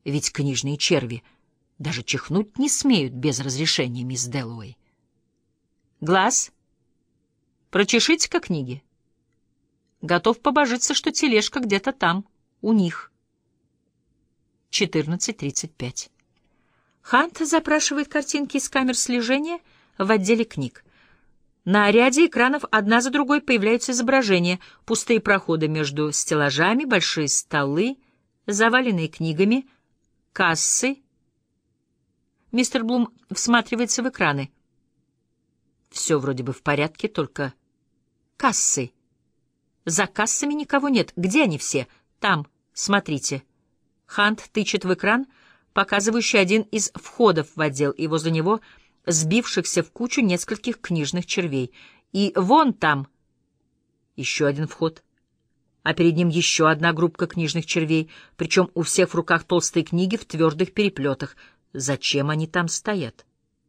Ведь книжные черви даже чихнуть не смеют без разрешения мисс Дэллоуэй. Глаз, прочешите-ка книги. Готов побожиться, что тележка где-то там, у них. 14:35. Хант запрашивает картинки из камер слежения в отделе книг. На ряде экранов одна за другой появляются изображения, пустые проходы между стеллажами, большие столы, заваленные книгами, кассы. Мистер Блум всматривается в экраны. Все вроде бы в порядке, только кассы. За кассами никого нет. Где они все? Там, смотрите. Хант тычет в экран, показывающий один из входов в отдел, и возле него сбившихся в кучу нескольких книжных червей. И вон там еще один вход, а перед ним еще одна группка книжных червей, причем у всех в руках толстые книги в твердых переплетах. Зачем они там стоят?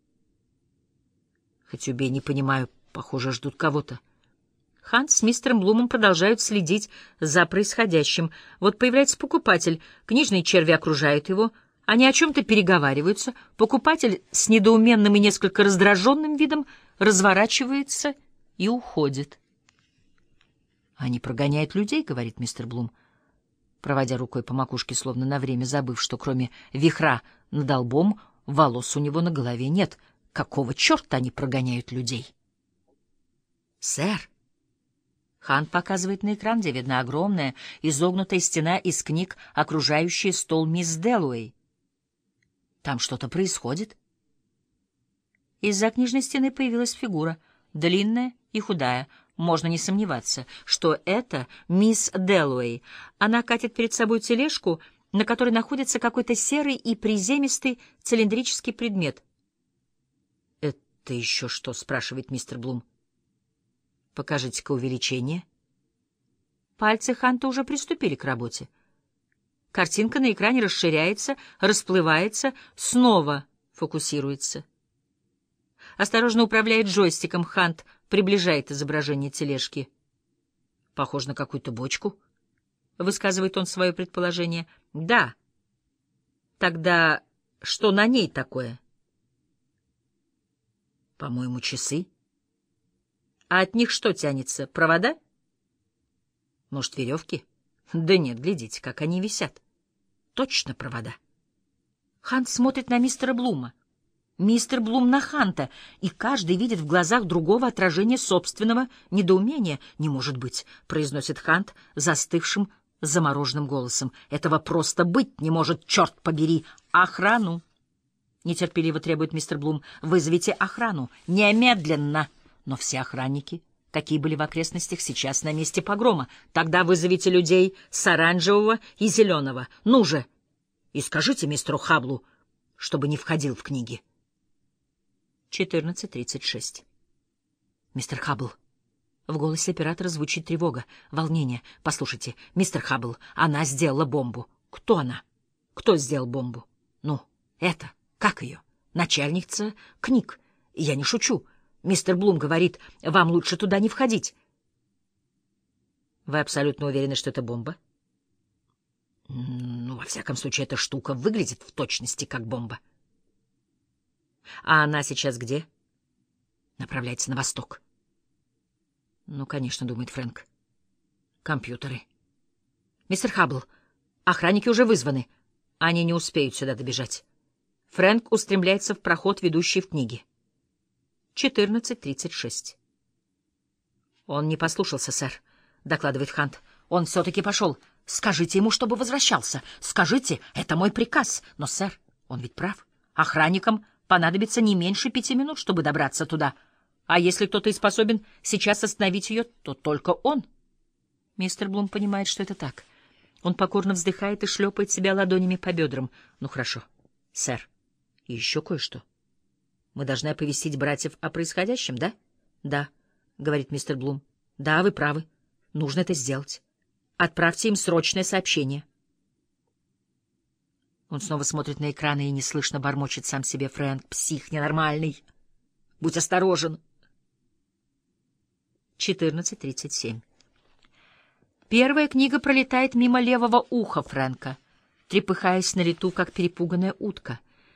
Хоть убей, не понимаю, похоже, ждут кого-то. Хант с мистером Блумом продолжают следить за происходящим. Вот появляется покупатель, книжные черви окружают его, они о чем-то переговариваются, покупатель с недоуменным и несколько раздраженным видом разворачивается и уходит. «Они прогоняют людей», — говорит мистер Блум, проводя рукой по макушке, словно на время забыв, что кроме вихра над лбом волос у него на голове нет. Какого черта они прогоняют людей? «Сэр!» Хант показывает на экран, где видна огромная изогнутая стена из книг, окружающая стол мисс Дэллоуэй. Там что-то происходит. Из-за книжной стены появилась фигура, длинная и худая. Можно не сомневаться, что это мисс Дэллоуэй. Она катит перед собой тележку, на которой находится какой-то серый и приземистый цилиндрический предмет. «Это еще что?» — спрашивает мистер Блум. «Покажите-ка увеличение». Пальцы Ханта уже приступили к работе. Картинка на экране расширяется, расплывается, снова фокусируется. Осторожно управляет джойстиком, Хант приближает изображение тележки. «Похоже на какую-то бочку», — высказывает он свое предположение. «Да. Тогда что на ней такое?» «По-моему, часы». «А от них что тянется? Провода?» «Может, веревки?» «Да нет, глядите, как они висят. Точно провода». Хант смотрит на мистера Блума. Мистер Блум на Ханта, и каждый видит в глазах другого отражение собственного недоумения. «Не может быть», — произносит Хант застывшим, замороженным голосом. «Этого просто быть не может, черт побери! Охрану!» — нетерпеливо требует мистер Блум. «Вызовите охрану! Немедленно!» Но все охранники, какие были в окрестностях, сейчас на месте погрома. «Тогда вызовите людей с оранжевого и зеленого. Ну же! И скажите мистеру Хаблу, чтобы не входил в книги». 14:36. «Мистер Хаббл». В голосе оператора звучит тревога, волнение. «Послушайте, мистер Хаббл, она сделала бомбу». «Кто она? Кто сделал бомбу?» «Ну, это, как ее? Начальница книг. Я не шучу. Мистер Блум говорит, вам лучше туда не входить». «Вы абсолютно уверены, что это бомба?» «Ну, во всяком случае, эта штука выглядит в точности как бомба». «А она сейчас где?» «Направляется на восток». «Ну, конечно», — думает Фрэнк. «Компьютеры». «Мистер Хаббл, охранники уже вызваны. Они не успеют сюда добежать». Фрэнк устремляется в проход, ведущий в книги. 14:36. «Он не послушался, сэр», — докладывает Хант. «Он все-таки пошел. Скажите ему, чтобы возвращался. Скажите, это мой приказ. Но, сэр, он ведь прав. Охранникам понадобится не меньше 5 минут, чтобы добраться туда. А если кто-то и способен сейчас остановить ее, то только он». Мистер Блум понимает, что это так. Он покорно вздыхает и шлепает себя ладонями по бедрам. «Ну, хорошо, сэр. И еще кое-что. Мы должны оповестить братьев о происходящем, да?» «Да», — говорит мистер Блум. «Да, вы правы. Нужно это сделать. Отправьте им срочное сообщение». Он снова смотрит на экраны и неслышно бормочет сам себе: «Фрэнк, псих ненормальный. Будь осторожен». 14:37. Первая книга пролетает мимо левого уха Фрэнка. трепыхаясь на лету, как перепуганная утка —